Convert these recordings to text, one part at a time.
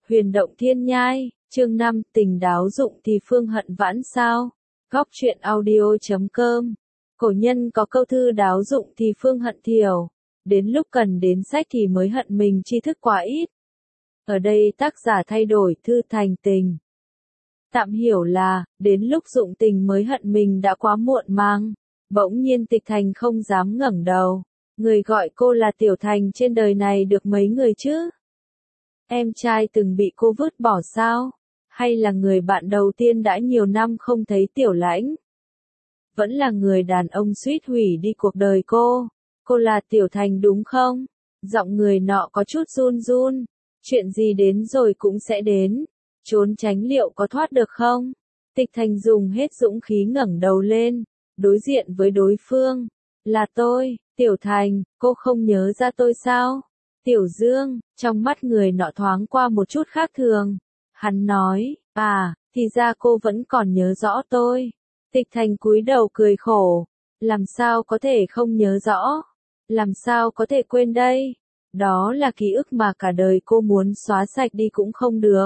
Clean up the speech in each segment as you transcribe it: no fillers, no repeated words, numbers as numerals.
Huyền động thiên nhai, chương 5, tình đáo dụng thì phương hận vãn sao. Góc truyện audio.com. Cổ nhân có câu thư đáo dụng thì phương hận thiểu. Đến lúc cần đến sách thì mới hận mình tri thức quá ít. Ở đây tác giả thay đổi thư thành tình. Tạm hiểu là, đến lúc dụng tình mới hận mình đã quá muộn màng. Bỗng nhiên Tịch Thành không dám ngẩng đầu. Người gọi cô là Tiểu Thành trên đời này được mấy người chứ? Em trai từng bị cô vứt bỏ sao? Hay là người bạn đầu tiên đã nhiều năm không thấy Tiểu Lãnh? Vẫn là người đàn ông suýt hủy đi cuộc đời cô. Cô là Tiểu Thành đúng không? Giọng người nọ có chút run run. Chuyện gì đến rồi cũng sẽ đến. Trốn tránh liệu có thoát được không? Tịch Thành dùng hết dũng khí ngẩng đầu lên. Đối diện với đối phương. Là tôi, Tiểu Thành, cô không nhớ ra tôi sao? Tiểu Dương, trong mắt người nọ thoáng qua một chút khác thường. Hắn nói, thì ra cô vẫn còn nhớ rõ tôi. Tịch Thành cúi đầu cười khổ. Làm sao có thể không nhớ rõ? Làm sao có thể quên đây? Đó là ký ức mà cả đời cô muốn xóa sạch đi cũng không được.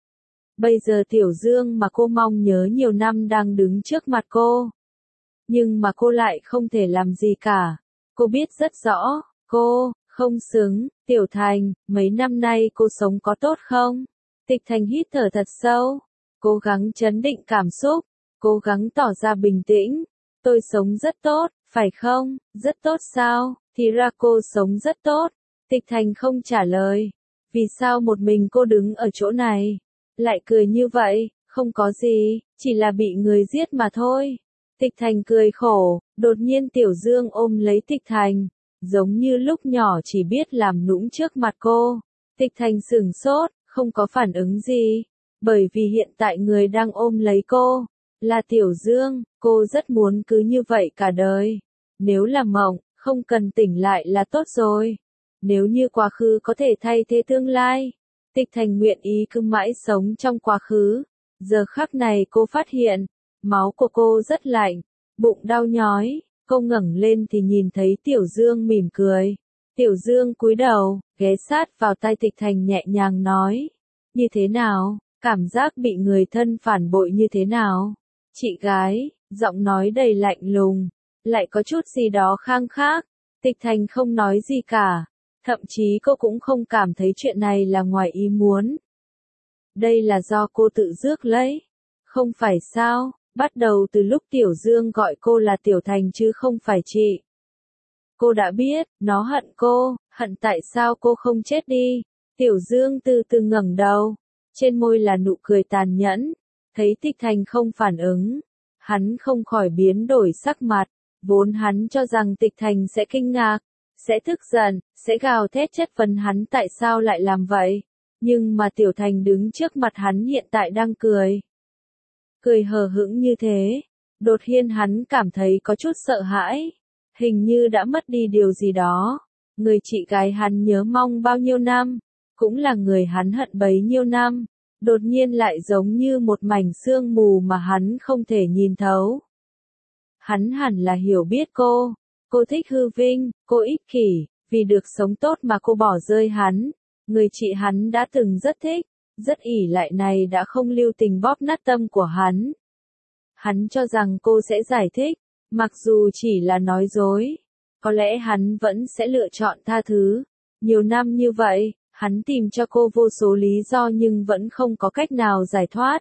Bây giờ Tiểu Dương mà cô mong nhớ nhiều năm đang đứng trước mặt cô. Nhưng mà cô lại không thể làm gì cả. Cô biết rất rõ, cô không xứng. Tiểu Thành, mấy năm nay cô sống có tốt không? Tịch Thành hít thở thật sâu, cố gắng trấn định cảm xúc, cố gắng tỏ ra bình tĩnh. Tôi sống rất tốt, phải không? Rất tốt sao? Thì ra cô sống rất tốt. Tịch Thành không trả lời. Vì sao một mình cô đứng ở chỗ này? Lại cười như vậy, không có gì, chỉ là bị người giết mà thôi. Tịch Thành cười khổ, đột nhiên Tiểu Dương ôm lấy Tịch Thành, giống như lúc nhỏ chỉ biết làm nũng trước mặt cô. Tịch Thành sửng sốt, không có phản ứng gì, bởi vì hiện tại người đang ôm lấy cô, là Tiểu Dương, cô rất muốn cứ như vậy cả đời. Nếu là mộng, không cần tỉnh lại là tốt rồi. Nếu như quá khứ có thể thay thế tương lai, Tịch Thành nguyện ý cứ mãi sống trong quá khứ. Giờ khắc này cô phát hiện, máu của cô rất lạnh, bụng đau nhói, cô ngẩng lên thì nhìn thấy Tiểu Dương mỉm cười. Tiểu Dương cúi đầu, ghé sát vào tai Tịch Thành nhẹ nhàng nói, như thế nào, cảm giác bị người thân phản bội như thế nào? Chị gái, giọng nói đầy lạnh lùng, lại có chút gì đó khang khác. Tịch Thành không nói gì cả, thậm chí cô cũng không cảm thấy chuyện này là ngoài ý muốn. Đây là do cô tự rước lấy, không phải sao? Bắt đầu từ lúc Tiểu Dương gọi cô là Tiểu Thành chứ không phải chị. Cô đã biết, nó hận cô, hận tại sao cô không chết đi. Tiểu Dương từ từ ngẩng đầu, trên môi là nụ cười tàn nhẫn. Thấy Tịch Thành không phản ứng, hắn không khỏi biến đổi sắc mặt. Vốn hắn cho rằng Tịch Thành sẽ kinh ngạc, sẽ tức giận, sẽ gào thét chất vấn hắn tại sao lại làm vậy. Nhưng mà Tiểu Thành đứng trước mặt hắn hiện tại đang cười. Cười hờ hững như thế, đột nhiên hắn cảm thấy có chút sợ hãi, hình như đã mất đi điều gì đó. Người chị gái hắn nhớ mong bao nhiêu năm, cũng là người hắn hận bấy nhiêu năm, đột nhiên lại giống như một mảnh sương mù mà hắn không thể nhìn thấu. Hắn hẳn là hiểu biết cô thích hư vinh, cô ích kỷ, vì được sống tốt mà cô bỏ rơi hắn. Người chị hắn đã từng rất thích, rất ỷ lại này đã không lưu tình bóp nát tâm của hắn. Hắn cho rằng cô sẽ giải thích, mặc dù chỉ là nói dối. Có lẽ hắn vẫn sẽ lựa chọn tha thứ. Nhiều năm như vậy, hắn tìm cho cô vô số lý do nhưng vẫn không có cách nào giải thoát.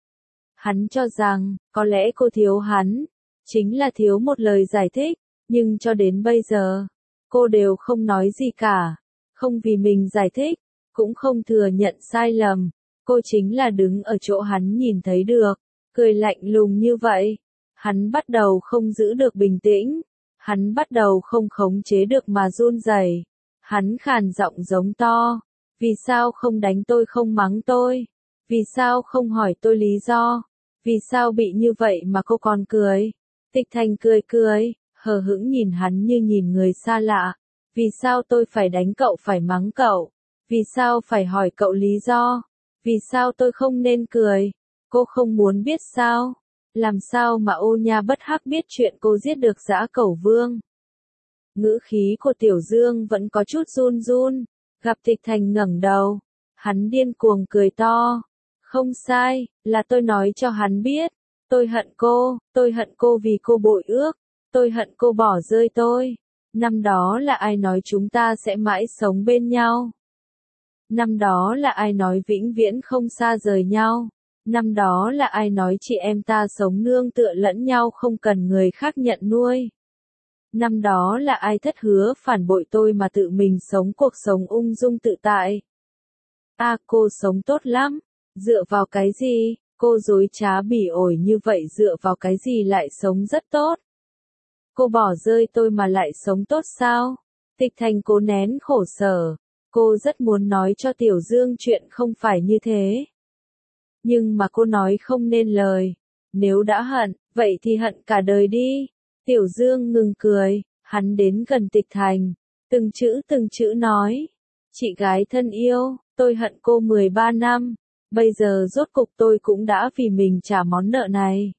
Hắn cho rằng, có lẽ cô thiếu hắn, chính là thiếu một lời giải thích, nhưng cho đến bây giờ, cô đều không nói gì cả. Không vì mình giải thích, cũng không thừa nhận sai lầm. Cô chính là đứng ở chỗ hắn nhìn thấy được, cười lạnh lùng như vậy. Hắn bắt đầu không giữ được bình tĩnh, hắn bắt đầu không khống chế được mà run rẩy. Hắn khàn giọng giống to, vì sao không đánh tôi không mắng tôi? Vì sao không hỏi tôi lý do? Vì sao bị như vậy mà cô còn cười? Tịch Thành cười, hờ hững nhìn hắn như nhìn người xa lạ. Vì sao tôi phải đánh cậu phải mắng cậu? Vì sao phải hỏi cậu lý do? Vì sao tôi không nên cười? Cô không muốn biết sao? Làm sao mà Ô Nha Bất Hắc biết chuyện cô giết được Dã Cẩu Vương? Ngữ khí của Tiểu Dương vẫn có chút run run. Gặp Tịch Thành ngẩng đầu, Hắn điên cuồng cười to. Không sai, là tôi nói cho hắn biết. Tôi hận cô vì cô bội ước. Tôi hận cô bỏ rơi tôi. Năm đó là ai nói chúng ta sẽ mãi sống bên nhau? Năm đó là ai nói vĩnh viễn không xa rời nhau? Năm đó là ai nói chị em ta sống nương tựa lẫn nhau không cần người khác nhận nuôi? Năm đó là ai thất hứa phản bội tôi mà tự mình sống cuộc sống ung dung tự tại? Cô sống tốt lắm. Dựa vào cái gì? Cô dối trá bỉ ổi như vậy dựa vào cái gì lại sống rất tốt? Cô bỏ rơi tôi mà lại sống tốt sao? Tịch Thành cố nén khổ sở. Cô rất muốn nói cho Tiểu Dương chuyện không phải như thế. Nhưng mà cô nói không nên lời. Nếu đã hận, vậy thì hận cả đời đi. Tiểu Dương ngừng cười, hắn đến gần Tịch Thành. Từng chữ nói. Chị gái thân yêu, tôi hận cô 13 năm. Bây giờ rốt cục tôi cũng đã vì mình trả món nợ này.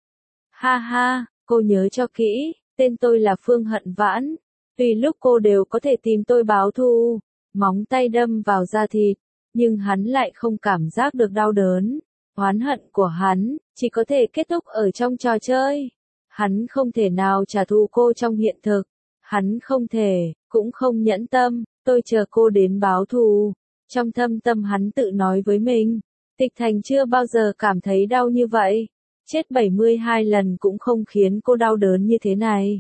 Ha ha, cô nhớ cho kỹ, tên tôi là Phương Hận Vãn. Tùy lúc cô đều có thể tìm tôi báo thù. Móng tay đâm vào da thịt, nhưng hắn lại không cảm giác được đau đớn. Oán hận của hắn, chỉ có thể kết thúc ở trong trò chơi. Hắn không thể nào trả thù cô trong hiện thực. Hắn không thể, cũng không nhẫn tâm, tôi chờ cô đến báo thù. Trong thâm tâm hắn tự nói với mình, Tịch Thành chưa bao giờ cảm thấy đau như vậy. Chết 72 lần cũng không khiến cô đau đớn như thế này.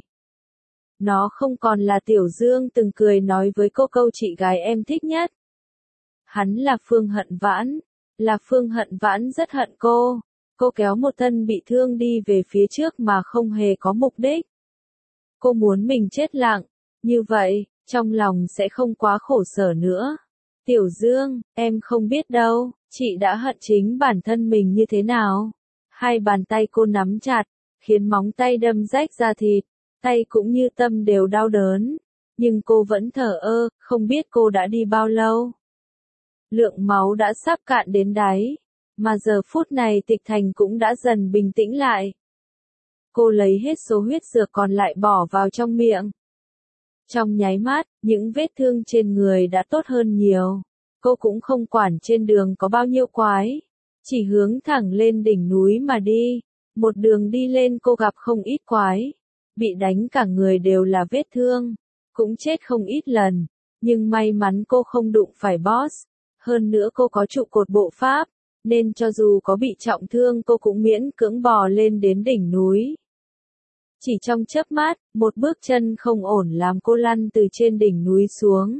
Nó không còn là Tiểu Dương từng cười nói với cô câu chị gái em thích nhất. Hắn là Phương Hận Vãn. Là Phương Hận Vãn rất hận cô. Cô kéo một thân bị thương đi về phía trước mà không hề có mục đích. Cô muốn mình chết lặng. Như vậy, trong lòng sẽ không quá khổ sở nữa. Tiểu Dương, em không biết đâu, chị đã hận chính bản thân mình như thế nào. Hai bàn tay cô nắm chặt, khiến móng tay đâm rách da thịt. Tay cũng như tâm đều đau đớn, nhưng cô vẫn thờ ơ, không biết cô đã đi bao lâu. Lượng máu đã sắp cạn đến đáy, mà giờ phút này Tịch Thành cũng đã dần bình tĩnh lại. Cô lấy hết số huyết dược còn lại bỏ vào trong miệng. Trong nháy mắt, những vết thương trên người đã tốt hơn nhiều. Cô cũng không quản trên đường có bao nhiêu quái, chỉ hướng thẳng lên đỉnh núi mà đi. Một đường đi lên cô gặp không ít quái. Bị đánh cả người đều là vết thương, cũng chết không ít lần, nhưng may mắn cô không đụng phải boss, hơn nữa cô có trụ cột bộ pháp, nên cho dù có bị trọng thương cô cũng miễn cưỡng bò lên đến đỉnh núi. Chỉ trong chớp mắt, một bước chân không ổn làm cô lăn từ trên đỉnh núi xuống.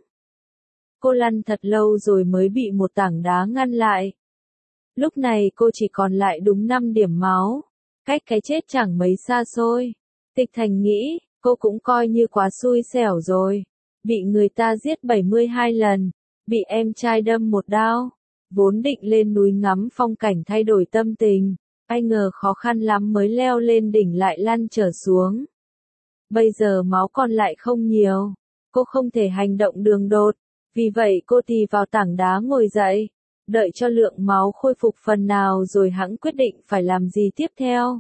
Cô lăn thật lâu rồi mới bị một tảng đá ngăn lại. Lúc này cô chỉ còn lại đúng 5 điểm máu, cách cái chết chẳng mấy xa xôi. Tịch Thành nghĩ, cô cũng coi như quá xui xẻo rồi. Bị người ta giết 72 lần, bị em trai đâm một đao. Vốn định lên núi ngắm phong cảnh thay đổi tâm tình, ai ngờ khó khăn lắm mới leo lên đỉnh lại lăn trở xuống. Bây giờ máu còn lại không nhiều, cô không thể hành động đường đột, vì vậy cô tì vào tảng đá ngồi dậy, đợi cho lượng máu khôi phục phần nào rồi hẵng quyết định phải làm gì tiếp theo.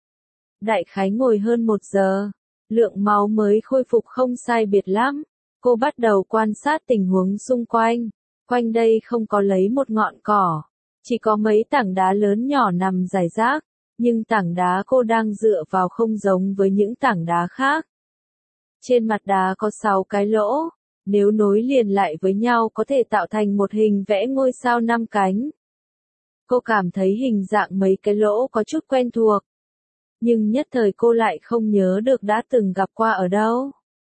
Đại khái ngồi hơn 1 giờ, lượng máu mới khôi phục không sai biệt lắm. Cô bắt đầu quan sát tình huống xung quanh. Quanh đây không có lấy một ngọn cỏ, chỉ có mấy tảng đá lớn nhỏ nằm rải rác, nhưng tảng đá cô đang dựa vào không giống với những tảng đá khác. Trên mặt đá có 6 cái lỗ, nếu nối liền lại với nhau có thể tạo thành một hình vẽ ngôi sao 5 cánh. Cô cảm thấy hình dạng mấy cái lỗ có chút quen thuộc, nhưng nhất thời cô lại không nhớ được đã từng gặp qua ở đâu.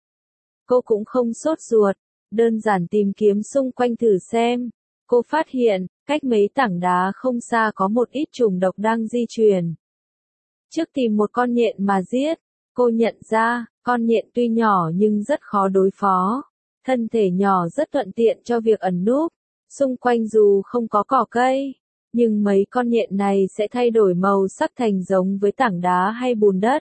Cô cũng không sốt ruột, đơn giản tìm kiếm xung quanh thử xem. Cô phát hiện, cách mấy tảng đá không xa có một ít trùng độc đang di chuyển. Trước tìm một con nhện mà giết, cô nhận ra, con nhện tuy nhỏ nhưng rất khó đối phó. Thân thể nhỏ rất thuận tiện cho việc ẩn núp. Xung quanh dù không có cỏ cây, nhưng mấy con nhện này sẽ thay đổi màu sắc thành giống với tảng đá hay bùn đất.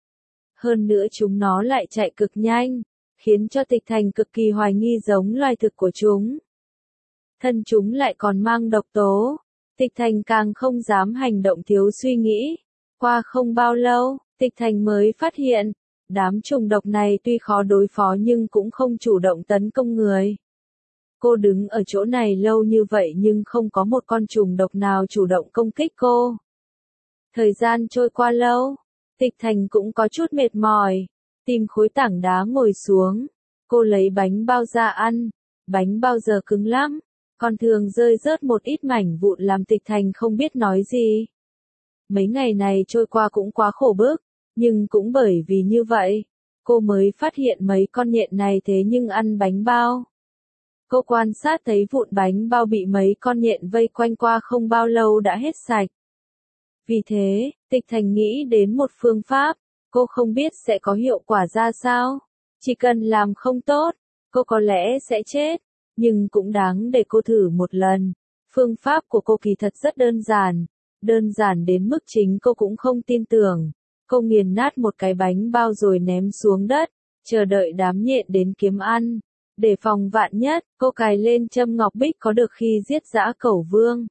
Hơn nữa chúng nó lại chạy cực nhanh, khiến cho Tịch Thành cực kỳ hoài nghi giống loài thực của chúng. Thân chúng lại còn mang độc tố. Tịch Thành càng không dám hành động thiếu suy nghĩ. Qua không bao lâu, Tịch Thành mới phát hiện, đám trùng độc này tuy khó đối phó nhưng cũng không chủ động tấn công người. Cô đứng ở chỗ này lâu như vậy nhưng không có một con trùng độc nào chủ động công kích cô. Thời gian trôi qua lâu, Tịch Thành cũng có chút mệt mỏi, tìm khối tảng đá ngồi xuống. Cô lấy bánh bao ra ăn, bánh bao giờ cứng lắm, còn thường rơi rớt một ít mảnh vụn làm Tịch Thành không biết nói gì. Mấy ngày này trôi qua cũng quá khổ bức, nhưng cũng bởi vì như vậy, cô mới phát hiện mấy con nhện này thế nhưng ăn bánh bao. Cô quan sát thấy vụn bánh bao bị mấy con nhện vây quanh qua không bao lâu đã hết sạch. Vì thế, Tịch Thành nghĩ đến một phương pháp, cô không biết sẽ có hiệu quả ra sao. Chỉ cần làm không tốt, cô có lẽ sẽ chết, nhưng cũng đáng để cô thử một lần. Phương pháp của cô kỳ thật rất đơn giản đến mức chính cô cũng không tin tưởng. Cô nghiền nát một cái bánh bao rồi ném xuống đất, chờ đợi đám nhện đến kiếm ăn. Để phòng vạn nhất, cô cài lên châm ngọc bích có được khi giết dã cẩu vương.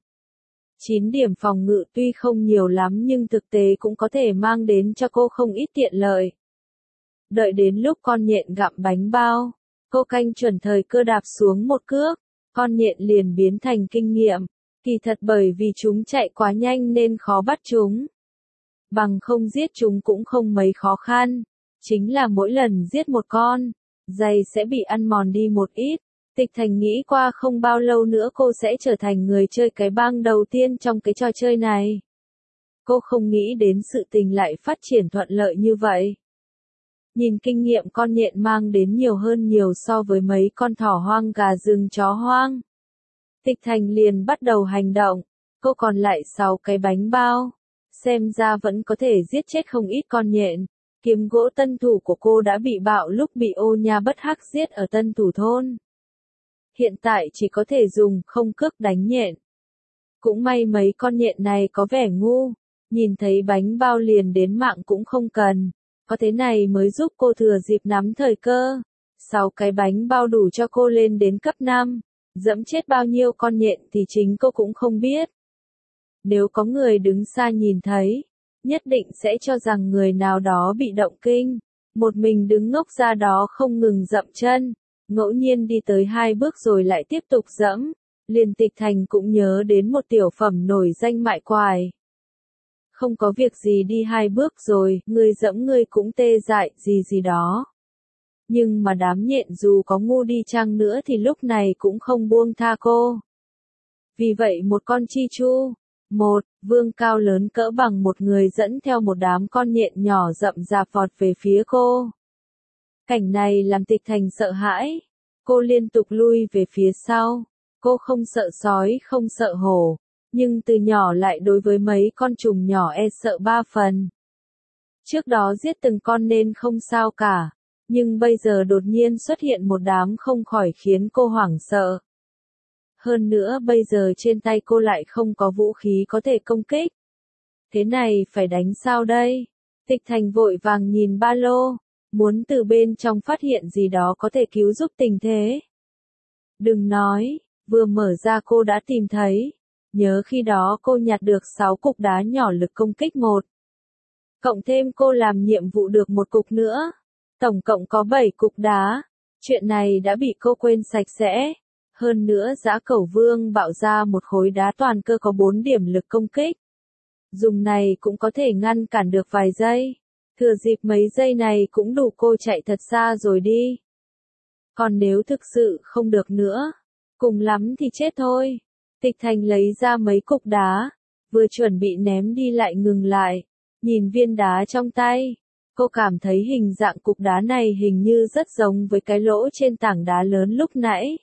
9 điểm phòng ngự tuy không nhiều lắm nhưng thực tế cũng có thể mang đến cho cô không ít tiện lợi. Đợi đến lúc con nhện gặm bánh bao, cô canh chuẩn thời cơ đạp xuống một cước, con nhện liền biến thành kinh nghiệm. Kỳ thật bởi vì chúng chạy quá nhanh nên khó bắt chúng. Bằng không giết chúng cũng không mấy khó khăn, chính là mỗi lần giết một con, giày sẽ bị ăn mòn đi một ít. Tịch Thành nghĩ qua không bao lâu nữa cô sẽ trở thành người chơi cái bang đầu tiên trong cái trò chơi này. Cô không nghĩ đến sự tình lại phát triển thuận lợi như vậy. Nhìn kinh nghiệm con nhện mang đến nhiều hơn nhiều so với mấy con thỏ hoang gà rừng chó hoang. Tịch Thành liền bắt đầu hành động, cô còn lại 6 cái bánh bao. Xem ra vẫn có thể giết chết không ít con nhện. Kiếm gỗ tân thủ của cô đã bị bạo lúc bị ô nha bất hắc giết ở tân thủ thôn. Hiện tại chỉ có thể dùng không cước đánh nhện. Cũng may mấy con nhện này có vẻ ngu, nhìn thấy bánh bao liền đến mạng cũng không cần. Có thế này mới giúp cô thừa dịp nắm thời cơ. 6 cái bánh bao đủ cho cô lên đến cấp 5. Dẫm chết bao nhiêu con nhện thì chính cô cũng không biết. Nếu có người đứng xa nhìn thấy, nhất định sẽ cho rằng người nào đó bị động kinh. Một mình đứng ngốc ra đó không ngừng dậm chân, ngẫu nhiên đi tới 2 bước rồi lại tiếp tục dẫm. Liền Tịch Thành cũng nhớ đến một tiểu phẩm nổi danh mại quài. Không có việc gì đi 2 bước rồi, ngươi dẫm ngươi cũng tê dại, gì đó. Nhưng mà đám nhện dù có ngu đi chăng nữa thì lúc này cũng không buông tha cô. Vì vậy một con chi chu, một vương cao lớn cỡ bằng một người dẫn theo một đám con nhện nhỏ rậm rạp vọt về phía cô. Cảnh này làm Tịch Thành sợ hãi. Cô liên tục lui về phía sau. Cô không sợ sói, không sợ hổ. Nhưng từ nhỏ lại đối với mấy con trùng nhỏ e sợ 3 phần. Trước đó giết từng con nên không sao cả. Nhưng bây giờ đột nhiên xuất hiện một đám không khỏi khiến cô hoảng sợ. Hơn nữa bây giờ trên tay cô lại không có vũ khí có thể công kích. Thế này phải đánh sao đây? Tịch Thành vội vàng nhìn ba lô, muốn từ bên trong phát hiện gì đó có thể cứu giúp tình thế. Đừng nói, vừa mở ra cô đã tìm thấy. Nhớ khi đó cô nhặt được 6 cục đá nhỏ lực công kích 1. Cộng thêm cô làm nhiệm vụ được 1 cục nữa. Tổng cộng có 7 cục đá. Chuyện này đã bị cô quên sạch sẽ. Hơn nữa dã cẩu vương bạo ra một khối đá toàn cơ có 4 điểm lực công kích. Dùng này cũng có thể ngăn cản được vài giây. Thừa dịp mấy giây này cũng đủ cô chạy thật xa rồi đi. Còn nếu thực sự không được nữa, cùng lắm thì chết thôi. Tịch Thành lấy ra mấy cục đá, vừa chuẩn bị ném đi lại ngừng lại. Nhìn viên đá trong tay, cô cảm thấy hình dạng cục đá này hình như rất giống với cái lỗ trên tảng đá lớn lúc nãy.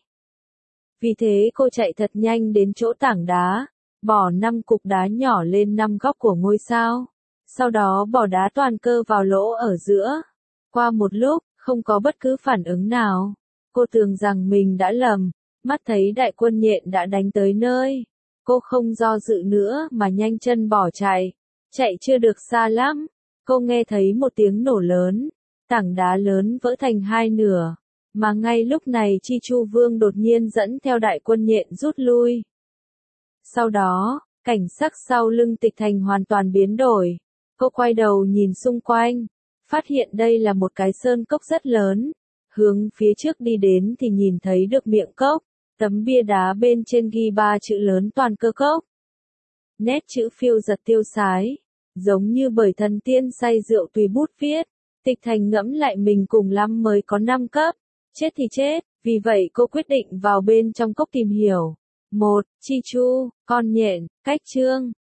Vì thế cô chạy thật nhanh đến chỗ tảng đá, bỏ 5 cục đá nhỏ lên 5 góc của ngôi sao. Sau đó bỏ đá toàn cơ vào lỗ ở giữa. Qua một lúc, không có bất cứ phản ứng nào. Cô tưởng rằng mình đã lầm, mắt thấy đại quân nhện đã đánh tới nơi. Cô không do dự nữa mà nhanh chân bỏ chạy. Chạy chưa được xa lắm, cô nghe thấy một tiếng nổ lớn. Tảng đá lớn vỡ thành 2 nửa. Mà ngay lúc này Chi Chu Vương đột nhiên dẫn theo đại quân nhện rút lui. Sau đó, cảnh sắc sau lưng Tịch Thành hoàn toàn biến đổi. Cô quay đầu nhìn xung quanh, phát hiện đây là một cái sơn cốc rất lớn. Hướng phía trước đi đến thì nhìn thấy được miệng cốc. Tấm bia đá bên trên ghi 3 chữ lớn toàn cơ cốc. Nét chữ phiêu giật tiêu sái, giống như bởi thần tiên say rượu tùy bút viết. Tịch Thành ngẫm lại mình cùng lắm mới có 5 cấp, chết thì chết, vì vậy cô quyết định vào bên trong cốc tìm hiểu. 1. Chi chu, con nhện, cách chương.